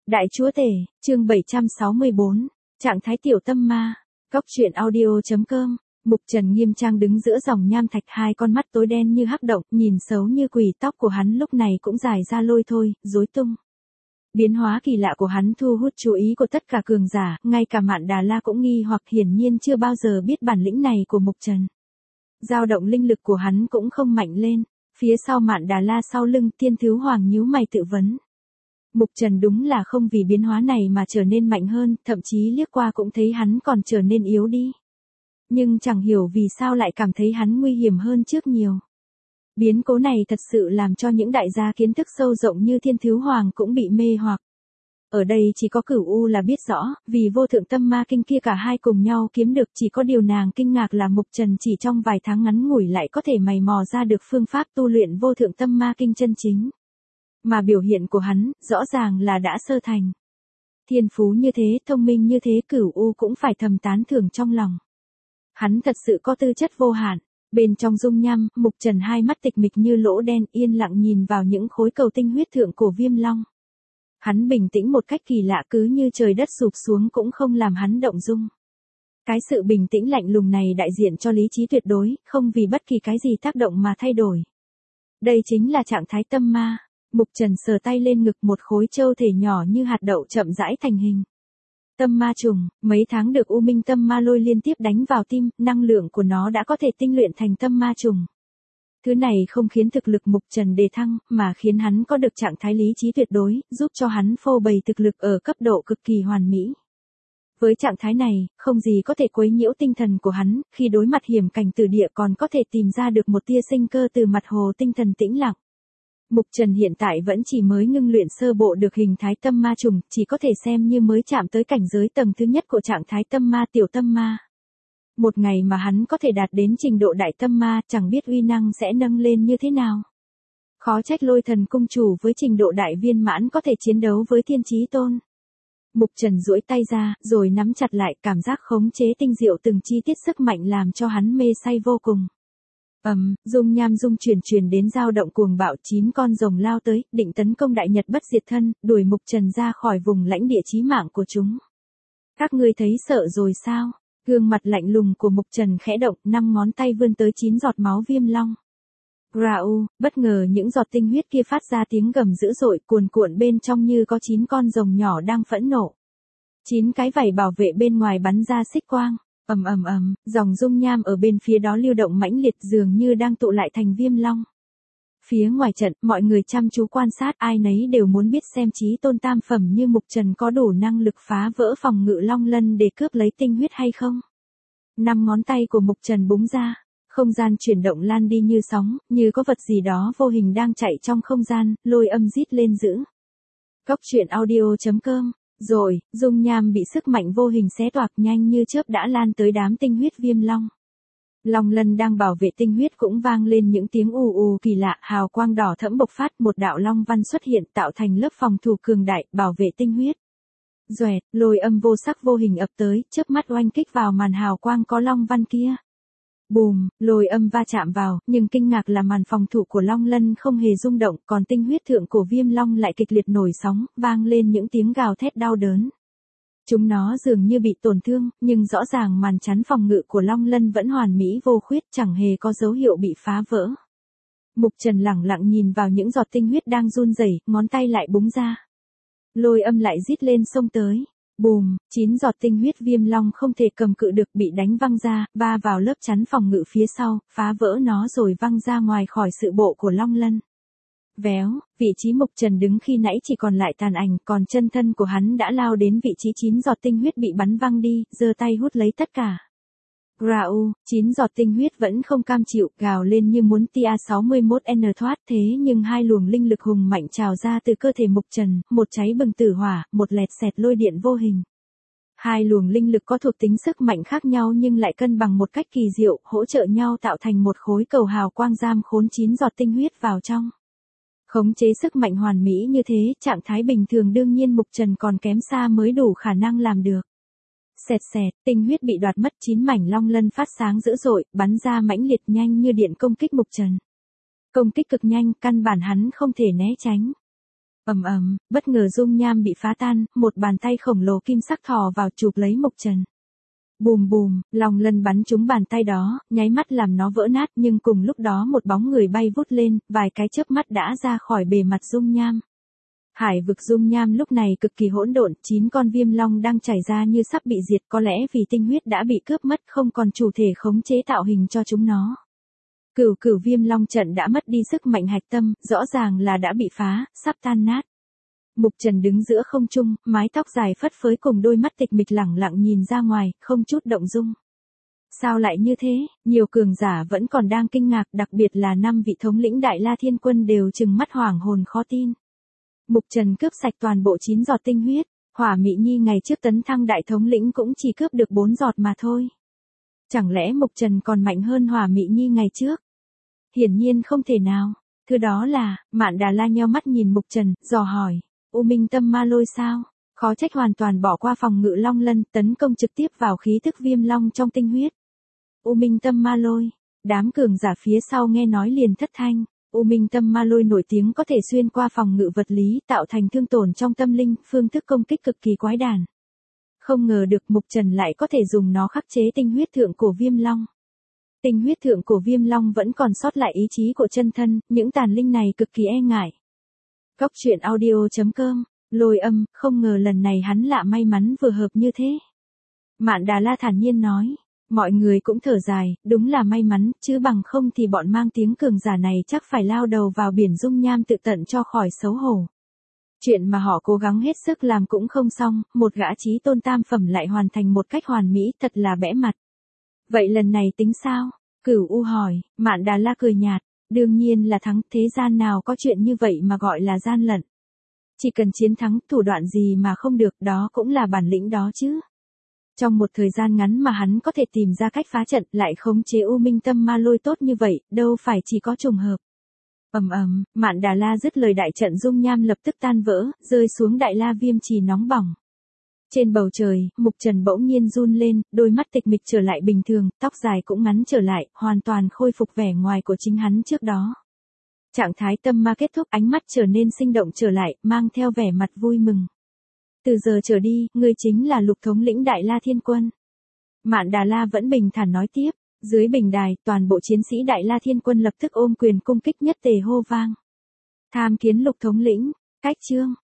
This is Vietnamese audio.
Đại Chúa Tể, chương 764, trạng thái tiểu tâm ma, Cóc truyện audio.com, Mục Trần nghiêm trang đứng giữa dòng nham thạch, hai con mắt tối đen như hắc động, nhìn xấu như quỷ, tóc của hắn lúc này cũng dài ra lôi thôi, rối tung. Biến hóa kỳ lạ của hắn thu hút chú ý của tất cả cường giả, ngay cả Mạn Đà La cũng nghi hoặc, hiển nhiên chưa bao giờ biết bản lĩnh này của Mục Trần. Dao động linh lực của hắn cũng không mạnh lên, phía sau Mạn Đà La sau lưng Thiên Thứ Hoàng nhíu mày tự vấn. Mục Trần đúng là không vì biến hóa này mà trở nên mạnh hơn, thậm chí liếc qua cũng thấy hắn còn trở nên yếu đi. Nhưng chẳng hiểu vì sao lại cảm thấy hắn nguy hiểm hơn trước nhiều. Biến cố này thật sự làm cho những đại gia kiến thức sâu rộng như Thiên Thứ Hoàng cũng bị mê hoặc. Ở đây chỉ có Cửu U là biết rõ, vì vô thượng tâm ma kinh kia cả hai cùng nhau kiếm được, chỉ có điều nàng kinh ngạc là Mục Trần chỉ trong vài tháng ngắn ngủi lại có thể mày mò ra được phương pháp tu luyện vô thượng tâm ma kinh chân chính. Mà biểu hiện của hắn, rõ ràng là đã sơ thành. Thiên phú như thế, thông minh như thế, Cửu U cũng phải thầm tán thưởng trong lòng. Hắn thật sự có tư chất vô hạn. Bên trong dung nham, Mục Trần hai mắt tịch mịch như lỗ đen, yên lặng nhìn vào những khối cầu tinh huyết thượng cổ Viêm Long. Hắn bình tĩnh một cách kỳ lạ, cứ như trời đất sụp xuống cũng không làm hắn động dung. Cái sự bình tĩnh lạnh lùng này đại diện cho lý trí tuyệt đối, không vì bất kỳ cái gì tác động mà thay đổi. Đây chính là trạng thái tâm ma. Mục Trần sờ tay lên ngực, một khối châu thể nhỏ như hạt đậu chậm rãi thành hình. Tâm ma trùng, mấy tháng được U Minh tâm ma lôi liên tiếp đánh vào tim, năng lượng của nó đã có thể tinh luyện thành tâm ma trùng. Thứ này không khiến thực lực Mục Trần đề thăng, mà khiến hắn có được trạng thái lý trí tuyệt đối, giúp cho hắn phô bày thực lực ở cấp độ cực kỳ hoàn mỹ. Với trạng thái này, không gì có thể quấy nhiễu tinh thần của hắn, khi đối mặt hiểm cảnh tử địa còn có thể tìm ra được một tia sinh cơ từ mặt hồ tinh thần tĩnh lặng. Mục Trần hiện tại vẫn chỉ mới ngưng luyện sơ bộ được hình thái tâm ma trùng, chỉ có thể xem như mới chạm tới cảnh giới tầng thứ nhất của trạng thái tâm ma tiểu tâm ma. Một ngày mà hắn có thể đạt đến trình độ đại tâm ma, chẳng biết uy năng sẽ nâng lên như thế nào. Khó trách Lôi Thần cung chủ với trình độ đại viên mãn có thể chiến đấu với Thiên Chí Tôn. Mục Trần duỗi tay ra, rồi nắm chặt lại, cảm giác khống chế tinh diệu từng chi tiết sức mạnh làm cho hắn mê say vô cùng. Dung nham dung chuyển đến dao động cuồng bạo, 9 con rồng lao tới, định tấn công đại nhật bất diệt thân, đuổi Mục Trần ra khỏi vùng lãnh địa chí mạng của chúng. Các ngươi thấy sợ rồi sao? Gương mặt lạnh lùng của Mục Trần khẽ động, 5 ngón tay vươn tới 9 giọt máu viêm long. Rau, bất ngờ những giọt tinh huyết kia phát ra tiếng gầm dữ dội, cuồn cuộn bên trong như có 9 con rồng nhỏ đang phẫn nộ. 9 cái vảy bảo vệ bên ngoài bắn ra xích quang. Dòng dung nham ở bên phía đó lưu động mãnh liệt, dường như đang tụ lại thành viêm long. Phía ngoài trận, mọi người chăm chú quan sát, ai nấy đều muốn biết xem Chí Tôn tam phẩm như Mục Trần có đủ năng lực phá vỡ phòng ngự long lân để cướp lấy tinh huyết hay không. 5 ngón tay của Mục Trần búng ra, không gian chuyển động lan đi như sóng, như có vật gì đó vô hình đang chạy trong không gian, lôi âm rít lên dữ. Cóc truyện audio.com. Rồi, dung nham bị sức mạnh vô hình xé toạc, nhanh như chớp đã lan tới đám tinh huyết viêm long. Long lân đang bảo vệ tinh huyết cũng vang lên những tiếng ù ù kỳ lạ, hào quang đỏ thẫm bộc phát, một đạo long văn xuất hiện tạo thành lớp phòng thủ cường đại, bảo vệ tinh huyết. Doẹt, lôi âm vô sắc vô hình ập tới, chớp mắt oanh kích vào màn hào quang có long văn kia. Bùm, lôi âm va chạm vào, nhưng kinh ngạc là màn phòng thủ của long lân không hề rung động, còn tinh huyết thượng cổ viêm long lại kịch liệt nổi sóng, vang lên những tiếng gào thét đau đớn. Chúng nó dường như bị tổn thương, nhưng rõ ràng màn chắn phòng ngự của long lân vẫn hoàn mỹ vô khuyết, chẳng hề có dấu hiệu bị phá vỡ. Mục Trần lẳng lặng nhìn vào những giọt tinh huyết đang run rẩy, ngón tay lại búng ra. Lôi âm lại rít lên xông tới. Bùm, 9 giọt tinh huyết viêm long không thể cầm cự được, bị đánh văng ra, va vào lớp chắn phòng ngự phía sau, phá vỡ nó rồi văng ra ngoài khỏi sự bộ của long lân. Véo, vị trí Mục Trần đứng khi nãy chỉ còn lại tàn ảnh, còn chân thân của hắn đã lao đến vị trí 9 giọt tinh huyết bị bắn văng đi, giơ tay hút lấy tất cả. Rau, 9 giọt tinh huyết vẫn không cam chịu, gào lên như muốn tia 61N thoát, thế nhưng hai luồng linh lực hùng mạnh trào ra từ cơ thể Mục Trần, một cháy bừng tử hỏa, một lẹt xẹt lôi điện vô hình. Hai luồng linh lực có thuộc tính sức mạnh khác nhau nhưng lại cân bằng một cách kỳ diệu, hỗ trợ nhau tạo thành một khối cầu hào quang giam khốn 9 giọt tinh huyết vào trong. Khống chế sức mạnh hoàn mỹ như thế, trạng thái bình thường đương nhiên Mục Trần còn kém xa mới đủ khả năng làm được. Xẹt xẹt, tinh huyết bị đoạt mất, 9 mảnh long lân phát sáng dữ dội, bắn ra mãnh liệt nhanh như điện công kích Mục Trần. Công kích cực nhanh, căn bản hắn không thể né tránh. Bất ngờ dung nham bị phá tan, một bàn tay khổng lồ kim sắc thò vào chụp lấy Mục Trần. Bùm bùm, Long Lân bắn trúng bàn tay đó, nháy mắt làm nó vỡ nát, nhưng cùng lúc đó một bóng người bay vút lên, vài cái chớp mắt đã ra khỏi bề mặt dung nham. Hải vực dung nham lúc này cực kỳ hỗn độn, 9 con viêm long đang chảy ra như sắp bị diệt, có lẽ vì tinh huyết đã bị cướp mất, không còn chủ thể khống chế tạo hình cho chúng nó. Cửu viêm long trận đã mất đi sức mạnh hạch tâm, rõ ràng là đã bị phá, sắp tan nát. Mục Trần đứng giữa không trung, mái tóc dài phất phới cùng đôi mắt tịch mịch lẳng lặng nhìn ra ngoài, không chút động dung. Sao lại như thế? Nhiều cường giả vẫn còn đang kinh ngạc, đặc biệt là 5 vị thống lĩnh Đại La Thiên Quân đều trừng mắt hoảng hồn khó tin. Mục Trần cướp sạch toàn bộ 9 giọt tinh huyết, Hỏa Mị Nhi ngày trước tấn thăng đại thống lĩnh cũng chỉ cướp được 4 giọt mà thôi. Chẳng lẽ Mục Trần còn mạnh hơn Hỏa Mị Nhi ngày trước? Hiển nhiên không thể nào. Thứ đó là, Mạn Đà La nheo mắt nhìn Mục Trần, dò hỏi, U Minh Tâm Ma Lôi sao? Khó trách hoàn toàn bỏ qua phòng ngự Long Lân, tấn công trực tiếp vào khí thức viêm long trong tinh huyết. U Minh Tâm Ma Lôi, đám cường giả phía sau nghe nói liền thất thanh. U Minh Tâm Ma Lôi nổi tiếng có thể xuyên qua phòng ngự vật lý, tạo thành thương tổn trong tâm linh, phương thức công kích cực kỳ quái đản. Không ngờ được Mục Trần lại có thể dùng nó khắc chế tinh huyết thượng cổ viêm long. Tinh huyết thượng cổ viêm long vẫn còn sót lại ý chí của chân thân, những tàn linh này cực kỳ e ngại. Góc truyện audio.com, Lôi Âm, không ngờ lần này hắn lạ may mắn vừa hợp như thế. Mạn Đà La thản nhiên nói, mọi người cũng thở dài, đúng là may mắn, chứ bằng không thì bọn mang tiếng cường giả này chắc phải lao đầu vào biển dung nham tự tận cho khỏi xấu hổ. Chuyện mà họ cố gắng hết sức làm cũng không xong, một gã chí tôn tam phẩm lại hoàn thành một cách hoàn mỹ, thật là bẽ mặt. Vậy lần này tính sao? Cửu U hỏi. Mạn Đà La cười nhạt, đương nhiên là thắng, thế gian nào có chuyện như vậy mà gọi là gian lận. Chỉ cần chiến thắng, thủ đoạn gì mà không được, đó cũng là bản lĩnh đó chứ. Trong một thời gian ngắn mà hắn có thể tìm ra cách phá trận, lại khống chế U Minh Tâm Ma Lôi tốt như vậy, đâu phải chỉ có trùng hợp. Mạn Đà La dứt lời, đại trận dung nham lập tức tan vỡ, rơi xuống Đại La Viêm Trì nóng bỏng. Trên bầu trời, Mục Trần bỗng nhiên run lên, đôi mắt tịch mịch trở lại bình thường, tóc dài cũng ngắn trở lại, hoàn toàn khôi phục vẻ ngoài của chính hắn trước đó. Trạng thái tâm ma kết thúc, ánh mắt trở nên sinh động trở lại, mang theo vẻ mặt vui mừng. Từ giờ trở đi, ngươi chính là Lục thống lĩnh Đại La Thiên Quân. Mạn Đà La vẫn bình thản nói tiếp, dưới bình đài, toàn bộ chiến sĩ Đại La Thiên Quân lập tức ôm quyền cung kích nhất tề hô vang. Tham kiến Lục thống lĩnh, cách chương.